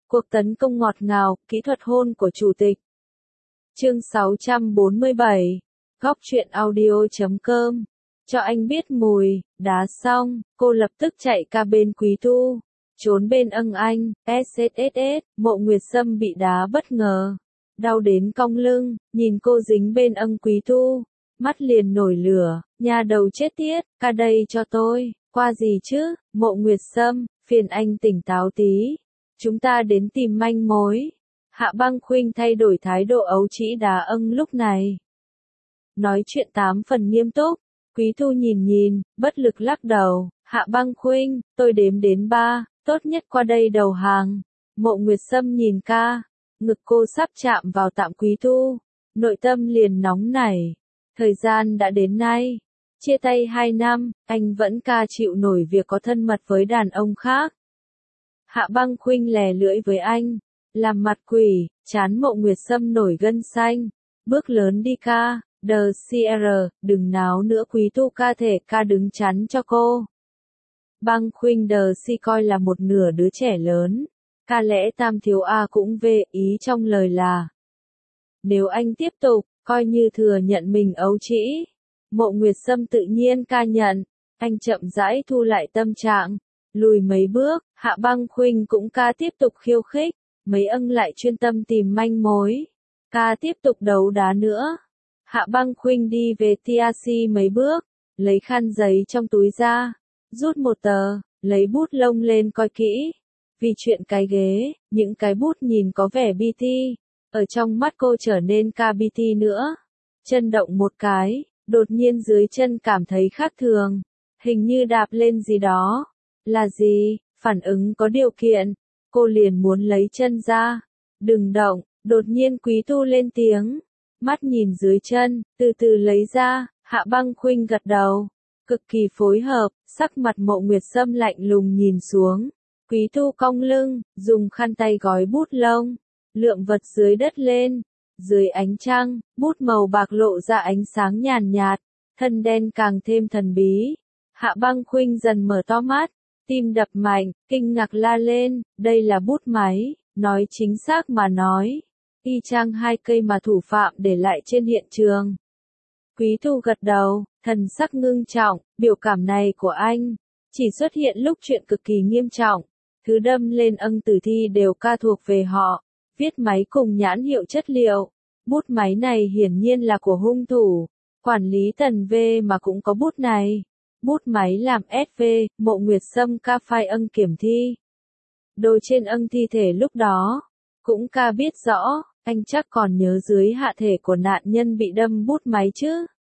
Cuộc tấn công ngọt ngào, kỹ thuật hôn của chủ tịch. Chương 647. Góc truyện audio.com. Cho anh biết mùi, đá xong, cô lập tức chạy ca bên Quý Thu. Trốn bên ân anh, SSSS, Mộ Nguyệt Sâm bị đá bất ngờ. Đau đến cong lưng, nhìn cô dính bên ân Quý Thu. Mắt liền nổi lửa, nhà đầu chết tiết, ca đây cho tôi, qua gì chứ, Mộ Nguyệt Sâm, phiền anh tỉnh táo tí. Chúng ta đến tìm manh mối. Hạ Băng Khuynh thay đổi thái độ ấu trĩ đá ân lúc này. Nói chuyện 8 phần nghiêm túc, Quý Thu nhìn, bất lực lắc đầu, Hạ Băng Khuynh, tôi đếm đến 3, tốt nhất qua đây đầu hàng. Mộ Nguyệt Sâm nhìn ca, ngực cô sắp chạm vào tạm Quý Thu, nội tâm liền nóng nảy. Thời gian đã đến nay, chia tay 2 năm, anh vẫn ca chịu nổi việc có thân mật với đàn ông khác. Hạ Băng Khuynh lè lưỡi với anh, làm mặt quỷ, chán Mộ Nguyệt Sâm nổi gân xanh, bước lớn đi ca, DCR, đừng náo nữa Quý Thu ca thể ca đứng chắn cho cô. Băng Khuynh DC coi là một nửa đứa trẻ lớn, ca lẽ tam thiếu A cũng về ý trong lời là. Nếu anh tiếp tục, coi như thừa nhận mình ấu trĩ. Mộ Nguyệt Sâm tự nhiên ca nhận, anh chậm rãi thu lại tâm trạng. Lùi mấy bước, Hạ Băng Khuynh cũng ca tiếp tục khiêu khích, mấy ân lại chuyên tâm tìm manh mối. Ca tiếp tục đấu đá nữa. Hạ Băng Khuynh đi về TRC mấy bước, lấy khăn giấy trong túi ra, rút một tờ, lấy bút lông lên coi kỹ. Vì chuyện cái ghế, những cái bút nhìn có vẻ BT, ở trong mắt cô trở nên ca BT nữa. Chân động một cái, đột nhiên dưới chân cảm thấy khác thường, hình như đạp lên gì đó. Là gì? Phản ứng có điều kiện. Cô liền muốn lấy chân ra. Đừng động, đột nhiên Quý Thu lên tiếng. Mắt nhìn dưới chân, từ từ lấy ra, Hạ Băng Khuynh gật đầu. Cực kỳ phối hợp, sắc mặt Mộ Nguyệt Sâm lạnh lùng nhìn xuống. Quý Thu cong lưng, dùng khăn tay gói bút lông. Lượng vật dưới đất lên. Dưới ánh trăng, bút màu bạc lộ ra ánh sáng nhàn nhạt. Thân đen càng thêm thần bí. Hạ Băng Khuynh dần mở to mắt. Tim đập mạnh, kinh ngạc la lên, đây là bút máy, nói chính xác mà nói. Y chang 2 cây mà thủ phạm để lại trên hiện trường. Quý Thu gật đầu, thần sắc ngưng trọng, biểu cảm này của anh, chỉ xuất hiện lúc chuyện cực kỳ nghiêm trọng. Thứ đâm lên ân tử thi đều ca thuộc về họ, viết máy cùng nhãn hiệu chất liệu. Bút máy này hiển nhiên là của hung thủ, quản lý Tần V mà cũng có bút này. Bút máy làm SV, Mộ Nguyệt Sâm ca phai ân kiểm thi. Đôi trên ân thi thể lúc đó, cũng ca biết rõ, anh chắc còn nhớ dưới hạ thể của nạn nhân bị đâm bút máy chứ.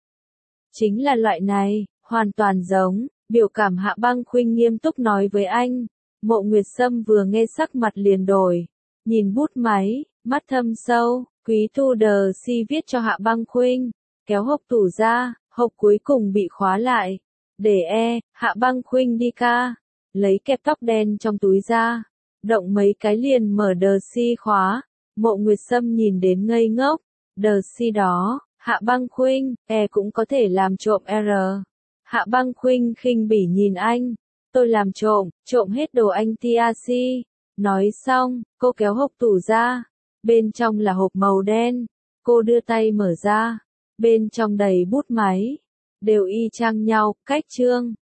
Chính là loại này, hoàn toàn giống, biểu cảm Hạ Băng Khuynh nghiêm túc nói với anh. Mộ Nguyệt Sâm vừa nghe sắc mặt liền đổi, nhìn bút máy, mắt thâm sâu, Quý Thu DC viết cho Hạ Băng Khuynh, kéo hộp tủ ra, hộp cuối cùng bị khóa lại. Để Hạ Băng Khuynh đi ca, lấy kẹp tóc đen trong túi ra, động mấy cái liền mở DC khóa. Mộ Nguyệt Sâm nhìn đến ngây ngốc, DC đó, Hạ Băng Khuynh, cũng có thể làm trộm R. Hạ Băng Khuynh khinh bỉ nhìn anh, tôi làm trộm hết đồ anh TRC. Nói xong, cô kéo hộp tủ ra, bên trong là hộp màu đen, cô đưa tay mở ra, bên trong đầy bút máy. Đều y chang nhau, cách chương.